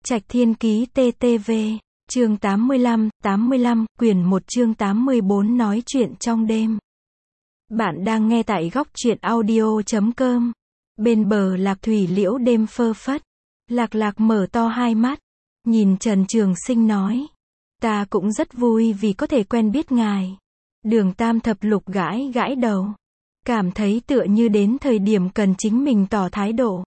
Trạch Thiên Ký TTV, chương 85, quyển 1 chương 84 nói chuyện trong đêm. Bạn đang nghe tại góc truyện audio.com. Bên bờ lạc thủy liễu đêm phơ phất. Lạc Lạc mở to hai mắt, nhìn Trần Trường Sinh nói. Ta cũng rất vui vì có thể quen biết ngài. Đường Tam Thập Lục gãi gãi đầu. Cảm thấy tựa như đến thời điểm cần chính mình tỏ thái độ.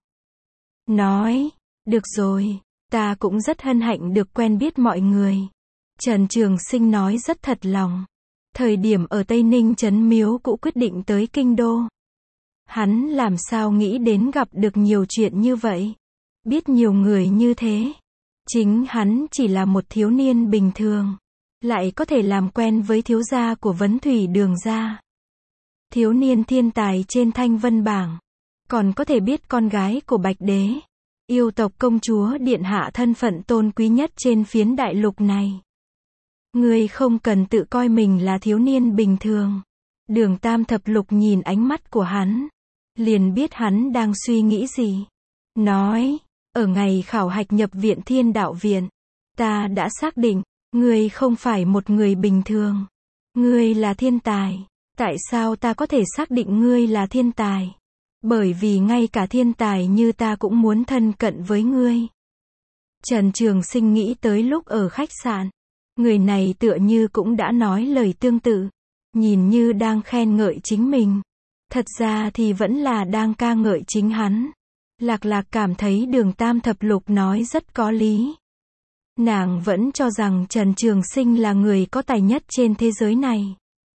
Nói, được rồi, ta cũng rất hân hạnh được quen biết mọi người. Trần Trường Sinh nói rất thật lòng. Thời điểm ở Tây Ninh Trấn Miếu cũng quyết định tới Kinh Đô. Hắn làm sao nghĩ đến gặp được nhiều chuyện như vậy. Biết nhiều người như thế. Chính hắn chỉ là một thiếu niên bình thường. Lại có thể làm quen với thiếu gia của Vấn Thủy Đường gia. Thiếu niên thiên tài trên Thanh Vân bảng. Còn có thể biết con gái của Bạch Đế. Yêu tộc công chúa điện hạ thân phận tôn quý nhất trên phiến đại lục này. Ngươi không cần tự coi mình là thiếu niên bình thường. Đường Tam Thập Lục nhìn ánh mắt của hắn. Liền biết hắn đang suy nghĩ gì. Nói, ở ngày khảo hạch nhập viện Thiên Đạo Viện. Ta đã xác định, ngươi không phải một người bình thường. Ngươi là thiên tài. Tại sao ta có thể xác định ngươi là thiên tài? Bởi vì ngay cả thiên tài như ta cũng muốn thân cận với ngươi. Trần Trường Sinh nghĩ tới lúc ở khách sạn. Người này tựa như cũng đã nói lời tương tự. Nhìn như đang khen ngợi chính mình. Thật ra thì vẫn là đang ca ngợi chính hắn. Lạc Lạc cảm thấy Đường Tam Thập Lục nói rất có lý. Nàng vẫn cho rằng Trần Trường Sinh là người có tài nhất trên thế giới này.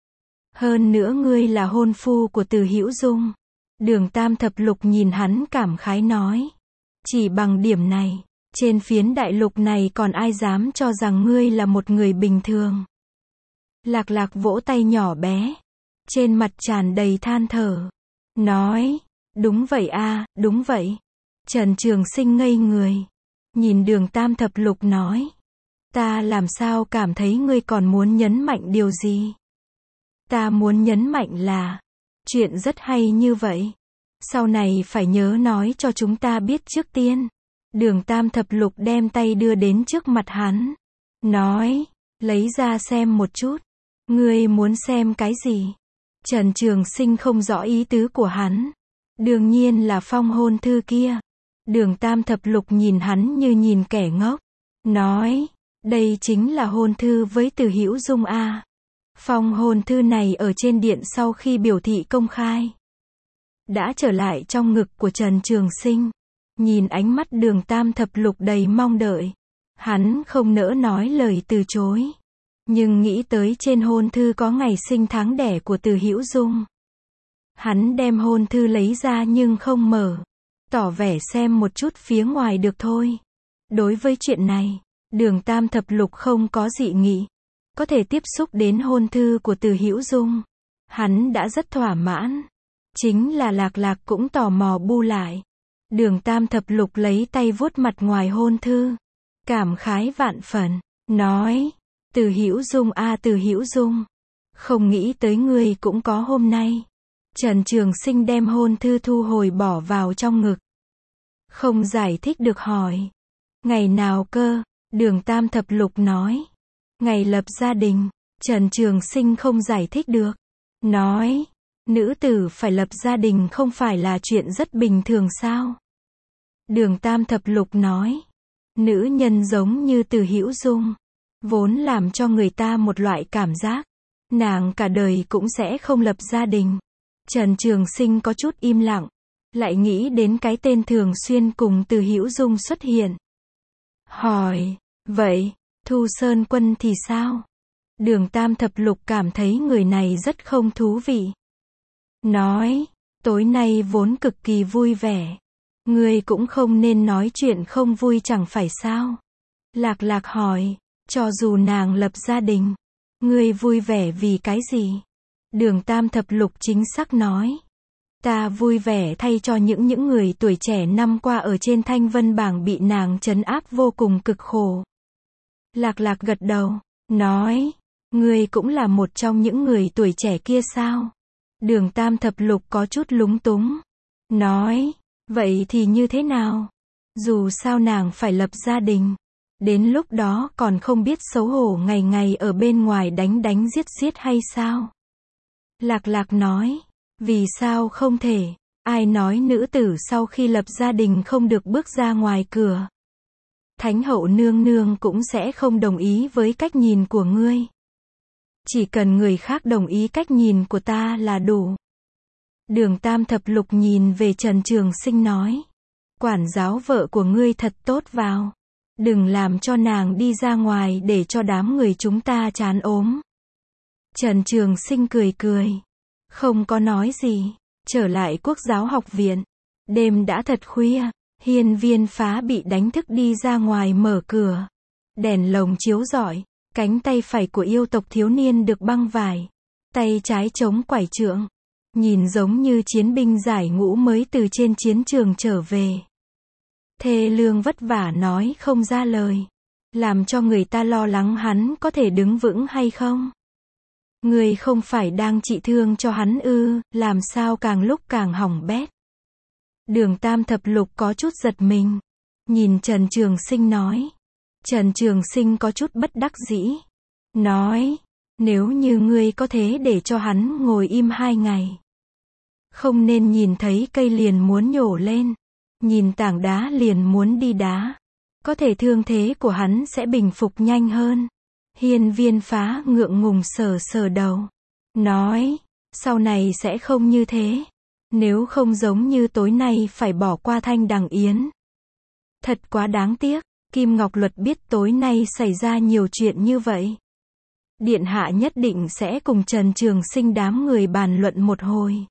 Hơn nữa ngươi là hôn phu của Từ Hữu Dung. Đường Tam Thập Lục nhìn hắn cảm khái nói. Chỉ bằng điểm này, trên phiến đại lục này còn ai dám cho rằng ngươi là một người bình thường. Lạc Lạc vỗ tay nhỏ bé. Trên mặt tràn đầy than thở. Nói, đúng vậy a, đúng vậy. Trần Trường Sinh ngây người. Nhìn Đường Tam Thập Lục nói. Ta làm sao cảm thấy ngươi còn muốn nhấn mạnh điều gì? Ta muốn nhấn mạnh là, chuyện rất hay như vậy. Sau này phải nhớ nói cho chúng ta biết trước tiên. Đường Tam Thập Lục đem tay đưa đến trước mặt hắn. Nói, lấy ra xem một chút. Ngươi muốn xem cái gì? Trần Trường Sinh không rõ ý tứ của hắn. Đương nhiên là phong hôn thư kia. Đường Tam Thập Lục nhìn hắn như nhìn kẻ ngốc. Nói, đây chính là hôn thư với Từ Hữu Dung a. Phong hôn thư này ở trên điện sau khi biểu thị công khai. Đã trở lại trong ngực của Trần Trường Sinh. Nhìn ánh mắt Đường Tam Thập Lục đầy mong đợi. Hắn không nỡ nói lời từ chối. Nhưng nghĩ tới trên hôn thư có ngày sinh tháng đẻ của Từ Hữu Dung. Hắn đem hôn thư lấy ra nhưng không mở. Tỏ vẻ xem một chút phía ngoài được thôi. Đối với chuyện này, Đường Tam Thập Lục không có dị nghị. Có thể tiếp xúc đến hôn thư của Từ Hữu Dung. Hắn đã rất thỏa mãn. Chính là Lạc Lạc cũng tò mò bu lại. Đường Tam Thập Lục lấy tay vuốt mặt ngoài hôn thư. Cảm khái vạn phần. Nói, Từ Hữu Dung a, Từ Hữu Dung. Không nghĩ tới ngươi cũng có hôm nay. Trần Trường Sinh đem hôn thư thu hồi bỏ vào trong ngực. Không giải thích được hỏi. Ngày nào cơ? Đường Tam Thập Lục nói. Ngày lập gia đình. Trần Trường Sinh không giải thích được. Nói, nữ tử phải lập gia đình không phải là chuyện rất bình thường sao? Đường Tam Thập Lục nói. Nữ nhân giống như Từ Hữu Dung. Vốn làm cho người ta một loại cảm giác. Nàng cả đời cũng sẽ không lập gia đình. Trần Trường Sinh có chút im lặng. Lại nghĩ đến cái tên thường xuyên cùng Từ Hữu Dung xuất hiện. Hỏi, vậy, Thu Sơn Quân thì sao? Đường Tam Thập Lục cảm thấy người này rất không thú vị. Nói, tối nay vốn cực kỳ vui vẻ. Ngươi cũng không nên nói chuyện không vui chẳng phải sao? Lạc Lạc hỏi, cho dù nàng lập gia đình, ngươi vui vẻ vì cái gì? Đường Tam Thập Lục chính xác nói. Ta vui vẻ thay cho những người tuổi trẻ năm qua ở trên Thanh Vân bảng bị nàng trấn áp vô cùng cực khổ. Lạc Lạc gật đầu, nói, ngươi cũng là một trong những người tuổi trẻ kia sao? Đường Tam Thập Lục có chút lúng túng. Nói, vậy thì như thế nào? Dù sao nàng phải lập gia đình. Đến lúc đó còn không biết xấu hổ ngày ngày ở bên ngoài đánh đánh giết giết hay sao? Lạc Lạc nói, vì sao không thể? Ai nói nữ tử sau khi lập gia đình không được bước ra ngoài cửa? Thánh hậu nương nương cũng sẽ không đồng ý với cách nhìn của ngươi. Chỉ cần người khác đồng ý cách nhìn của ta là đủ. Đường Tam Thập Lục nhìn về Trần Trường Sinh nói, quản giáo vợ của ngươi thật tốt vào. Đừng làm cho nàng đi ra ngoài để cho đám người chúng ta chán ốm. Trần Trường Sinh cười cười, không có nói gì, trở lại Quốc giáo học viện. Đêm đã thật khuya, Hiên Viên Phá bị đánh thức đi ra ngoài mở cửa. Đèn lồng chiếu rọi, cánh tay phải của yêu tộc thiếu niên được băng vải, tay trái chống quải trượng, nhìn giống như chiến binh giải ngũ mới từ trên chiến trường trở về. Thê lương vất vả nói không ra lời, làm cho người ta lo lắng hắn có thể đứng vững hay không. Người không phải đang trị thương cho hắn ư, làm sao càng lúc càng hỏng bét. Đường Tam Thập Lục có chút giật mình, nhìn Trần Trường Sinh nói. Trần Trường Sinh có chút bất đắc dĩ, nói, nếu như ngươi có thế để cho hắn ngồi im 2 ngày. Không nên nhìn thấy cây liền muốn nhổ lên, nhìn tảng đá liền muốn đi đá. Có thể thương thế của hắn sẽ bình phục nhanh hơn. Hiên Viên Phá ngượng ngùng sờ sờ đầu, nói, sau này sẽ không như thế. Nếu không giống như tối nay phải bỏ qua Thanh Đằng Yến. Thật quá đáng tiếc, Kim Ngọc Luật biết tối nay xảy ra nhiều chuyện như vậy. Điện hạ nhất định sẽ cùng Trần Trường Sinh đám người bàn luận một hồi.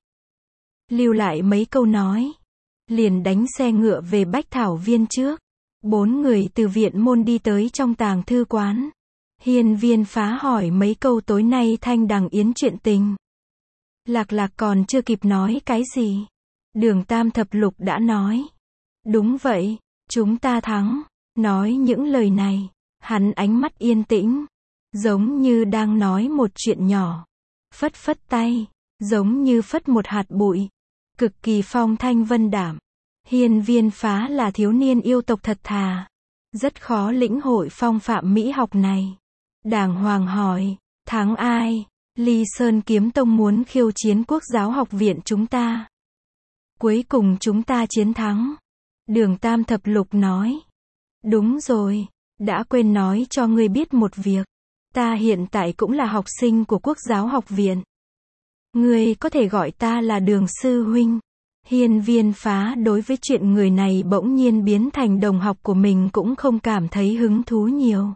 Lưu lại mấy câu nói, liền đánh xe ngựa về Bách Thảo Viên trước. 4 người từ viện môn đi tới trong tàng thư quán. Hiên Viên Phá hỏi mấy câu tối nay Thanh Đằng Yến chuyện tình. Lạc Lạc còn chưa kịp nói cái gì, Đường Tam Thập Lục đã nói, đúng vậy, chúng ta thắng. Nói những lời này, hắn ánh mắt yên tĩnh, giống như đang nói một chuyện nhỏ. Phất phất tay, giống như phất một hạt bụi, cực kỳ phong thanh vân đảm. Hiên Viên Phá là thiếu niên yêu tộc thật thà, rất khó lĩnh hội phong phạm mỹ học này. Đàng hoàng hỏi, thắng ai? Ly Sơn Kiếm Tông muốn khiêu chiến Quốc giáo học viện chúng ta. Cuối cùng chúng ta chiến thắng. Đường Tam Thập Lục nói, đúng rồi, đã quên nói cho ngươi biết một việc. Ta hiện tại cũng là học sinh của Quốc giáo học viện. Ngươi có thể gọi ta là Đường sư huynh. Hiên Viên Phá đối với chuyện người này bỗng nhiên biến thành đồng học của mình cũng không cảm thấy hứng thú nhiều.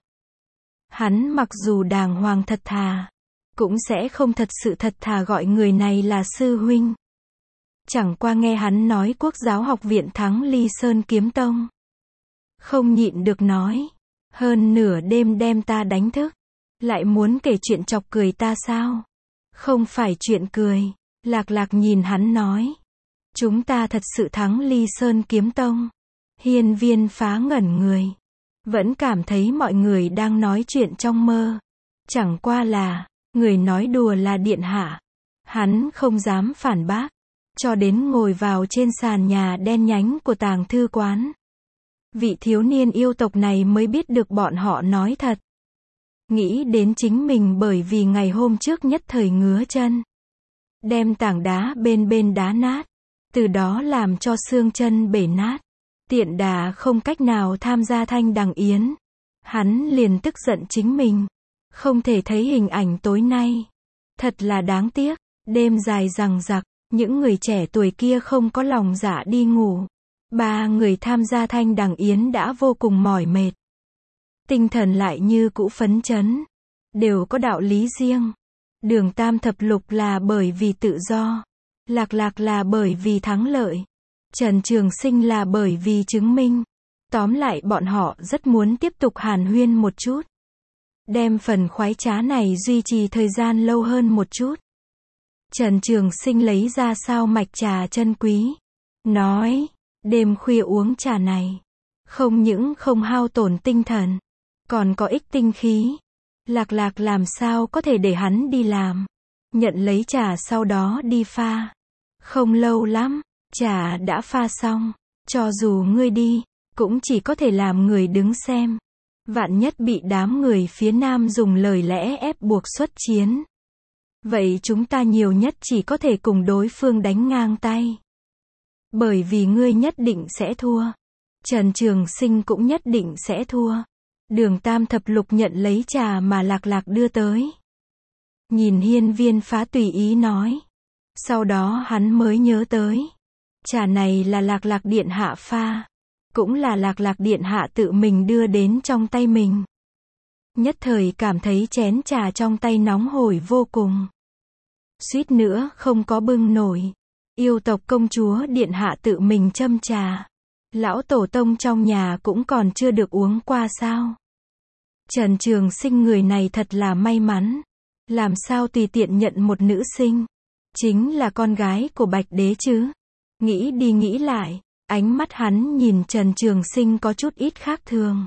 Hắn mặc dù đàng hoàng thật thà, cũng sẽ không thật sự thật thà gọi người này là sư huynh. Chẳng qua nghe hắn nói Quốc giáo học viện thắng Ly Sơn Kiếm Tông, không nhịn được nói, hơn nửa đêm đem ta đánh thức, lại muốn kể chuyện chọc cười ta sao? Không phải chuyện cười. Lạc Lạc nhìn hắn nói, chúng ta thật sự thắng Ly Sơn Kiếm Tông. Hiên Viên Phá ngẩn người, vẫn cảm thấy mọi người đang nói chuyện trong mơ. Chẳng qua là, người nói đùa là điện hạ. Hắn không dám phản bác, cho đến ngồi vào trên sàn nhà đen nhánh của tàng thư quán. Vị thiếu niên yêu tộc này mới biết được bọn họ nói thật. Nghĩ đến chính mình bởi vì ngày hôm trước nhất thời ngứa chân, đem tảng đá bên đá nát, từ đó làm cho xương chân bể nát. Tiện đà không cách nào tham gia Thanh Đằng Yến. Hắn liền tức giận chính mình, không thể thấy hình ảnh tối nay. Thật là đáng tiếc, đêm dài dằng dặc, những người trẻ tuổi kia không có lòng dạ đi ngủ. 3 người tham gia Thanh Đằng Yến đã vô cùng mỏi mệt. Tinh thần lại như cũ phấn chấn, đều có đạo lý riêng. Đường Tam Thập Lục là bởi vì tự do, Lạc Lạc là bởi vì thắng lợi, Trần Trường Sinh là bởi vì chứng minh. Tóm lại bọn họ rất muốn tiếp tục hàn huyên một chút, đem phần khoái trá này duy trì thời gian lâu hơn một chút. Trần Trường Sinh lấy ra sao mạch trà chân quý, nói, đêm khuya uống trà này, không những không hao tổn tinh thần, còn có ích tinh khí. Lạc Lạc làm sao có thể để hắn đi làm. Nhận lấy trà sau đó đi pha. Không lâu lắm, trà đã pha xong, cho dù ngươi đi, cũng chỉ có thể làm người đứng xem. Vạn nhất bị đám người phía Nam dùng lời lẽ ép buộc xuất chiến. Vậy chúng ta nhiều nhất chỉ có thể cùng đối phương đánh ngang tay. Bởi vì ngươi nhất định sẽ thua. Trần Trường Sinh cũng nhất định sẽ thua. Đường Tam Thập Lục nhận lấy trà mà Lạc Lạc đưa tới. Nhìn Hiên Viên Phá tùy ý nói. Sau đó hắn mới nhớ tới. Trà này là Lạc Lạc điện hạ pha. Cũng là Lạc Lạc điện hạ tự mình đưa đến trong tay mình. Nhất thời cảm thấy chén trà trong tay nóng hổi vô cùng. Suýt nữa không có bưng nổi. Yêu tộc công chúa điện hạ tự mình châm trà. Lão tổ tông trong nhà cũng còn chưa được uống qua sao. Trần Trường Sinh người này thật là may mắn. Làm sao tùy tiện nhận một nữ sinh. Chính là con gái của Bạch Đế chứ. Nghĩ đi nghĩ lại. Ánh mắt hắn nhìn Trần Trường Sinh có chút ít khác thường.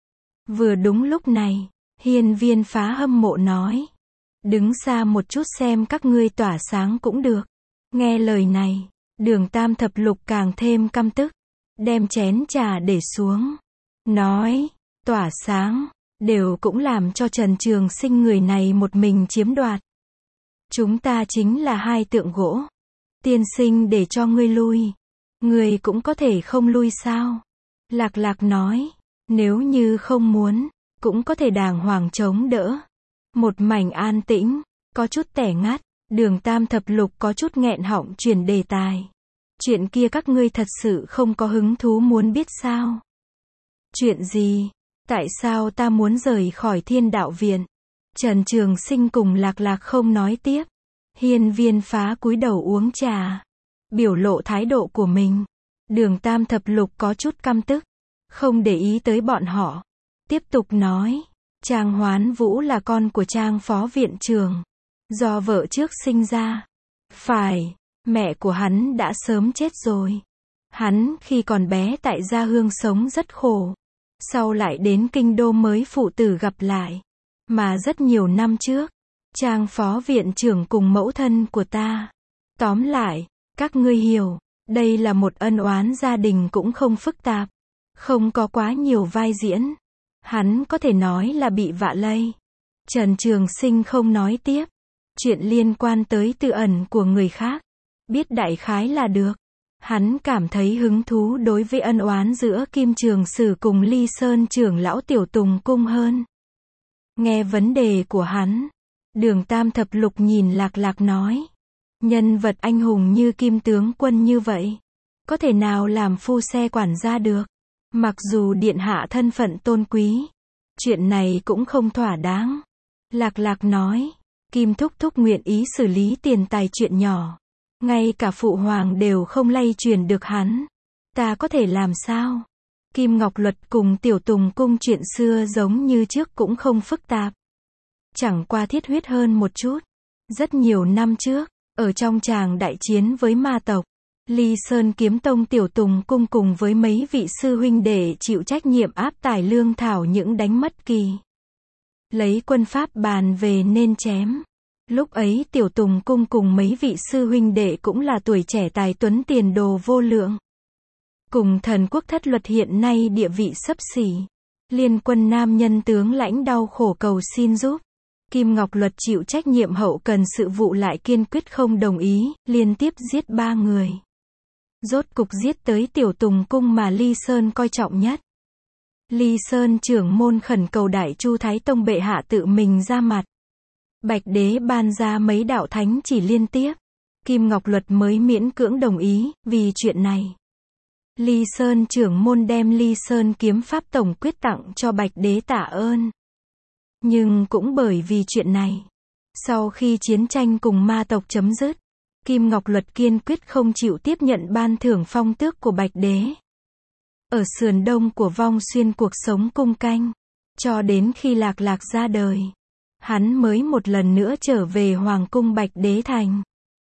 Vừa đúng lúc này, Hiên Viên Phá hâm mộ nói. Đứng xa một chút xem các ngươi tỏa sáng cũng được. Nghe lời này, Đường Tam Thập Lục càng thêm căm tức. Đem chén trà để xuống. Nói, tỏa sáng, đều cũng làm cho Trần Trường Sinh người này một mình chiếm đoạt. Chúng ta chính là hai tượng gỗ. Tiên sinh để cho ngươi lui. Ngươi cũng có thể không lui sao? Lạc Lạc nói, nếu như không muốn, cũng có thể đàng hoàng chống đỡ. Một mảnh an tĩnh, có chút tẻ ngắt, Đường Tam Thập Lục có chút nghẹn họng chuyển đề tài. Chuyện kia các ngươi thật sự không có hứng thú muốn biết sao? Chuyện gì? Tại sao ta muốn rời khỏi Thiên Đạo Viện? Trần Trường Sinh cùng Lạc Lạc không nói tiếp. Hiên Viên Phá cúi đầu uống trà. Biểu lộ thái độ của mình. Đường Tam Thập Lục có chút căm tức. Không để ý tới bọn họ. Tiếp tục nói. Trang Hoán Vũ là con của Trang phó viện trưởng. Do vợ trước sinh ra. Phải, mẹ của hắn đã sớm chết rồi. Hắn khi còn bé tại Gia Hương sống rất khổ. Sau lại đến kinh đô mới phụ tử gặp lại. Mà rất nhiều năm trước. Trang phó viện trưởng cùng mẫu thân của ta. Tóm lại, các ngươi hiểu, đây là một ân oán gia đình cũng không phức tạp. Không có quá nhiều vai diễn. Hắn có thể nói là bị vạ lây. Trần Trường Sinh không nói tiếp. Chuyện liên quan tới tư ẩn của người khác. Biết đại khái là được. Hắn cảm thấy hứng thú đối với ân oán giữa Kim Trường Sử cùng Ly Sơn trưởng lão Tiểu Tùng Cung hơn. Nghe vấn đề của hắn. Đường Tam Thập Lục nhìn Lạc Lạc nói. Nhân vật anh hùng như Kim tướng quân như vậy. Có thể nào làm phu xe quản gia được. Mặc dù điện hạ thân phận tôn quý. Chuyện này cũng không thỏa đáng. Lạc Lạc nói. Kim thúc thúc nguyện ý xử lý tiền tài chuyện nhỏ. Ngay cả phụ hoàng đều không lay truyền được hắn. Ta có thể làm sao? Kim Ngọc Luật cùng Tiểu Tùng Cung chuyện xưa giống như trước cũng không phức tạp. Chẳng qua thiết huyết hơn một chút. Rất nhiều năm trước, ở trong tràng đại chiến với ma tộc, Ly Sơn Kiếm Tông Tiểu Tùng Cung cùng với mấy vị sư huynh đệ chịu trách nhiệm áp tải lương thảo những đánh mất kỳ. Lấy quân pháp bàn về nên chém. Lúc ấy Tiểu Tùng Cung cùng mấy vị sư huynh đệ cũng là tuổi trẻ tài tuấn tiền đồ vô lượng. Cùng Thần Quốc Thất Luật hiện nay địa vị xấp xỉ. Liên quân nam nhân tướng lãnh đau khổ cầu xin giúp. Kim Ngọc Luật chịu trách nhiệm hậu cần sự vụ lại kiên quyết không đồng ý, liên tiếp giết 3 người. Rốt cục giết tới Tiểu Tùng Cung mà Ly Sơn coi trọng nhất. Ly Sơn trưởng môn khẩn cầu Đại Chu Thái Tông bệ hạ tự mình ra mặt. Bạch Đế ban ra mấy đạo thánh chỉ liên tiếp. Kim Ngọc Luật mới miễn cưỡng đồng ý, vì chuyện này. Ly Sơn trưởng môn đem Ly Sơn kiếm pháp tổng quyết tặng cho Bạch Đế tạ ơn. Nhưng cũng bởi vì chuyện này, sau khi chiến tranh cùng ma tộc chấm dứt, Kim Ngọc Luật kiên quyết không chịu tiếp nhận ban thưởng phong tước của Bạch Đế. Ở sườn đông của Vong Xuyên cuộc sống cung canh, cho đến khi Lạc Lạc ra đời, hắn mới một lần nữa trở về Hoàng cung Bạch Đế Thành.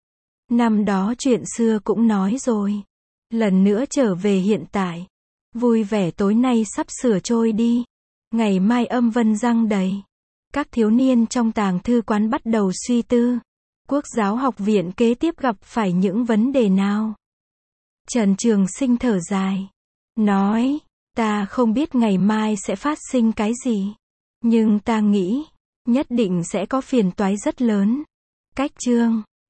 Năm đó chuyện xưa cũng nói rồi, lần nữa trở về hiện tại, vui vẻ tối nay sắp sửa trôi đi, ngày mai âm vân răng đầy. Các thiếu niên trong tàng thư quán bắt đầu suy tư, Quốc giáo học viện kế tiếp gặp phải những vấn đề nào. Trần Trường Sinh thở dài, nói, Ta không biết ngày mai sẽ phát sinh cái gì. Nhưng ta nghĩ, nhất định sẽ có phiền toái rất lớn. Cách chương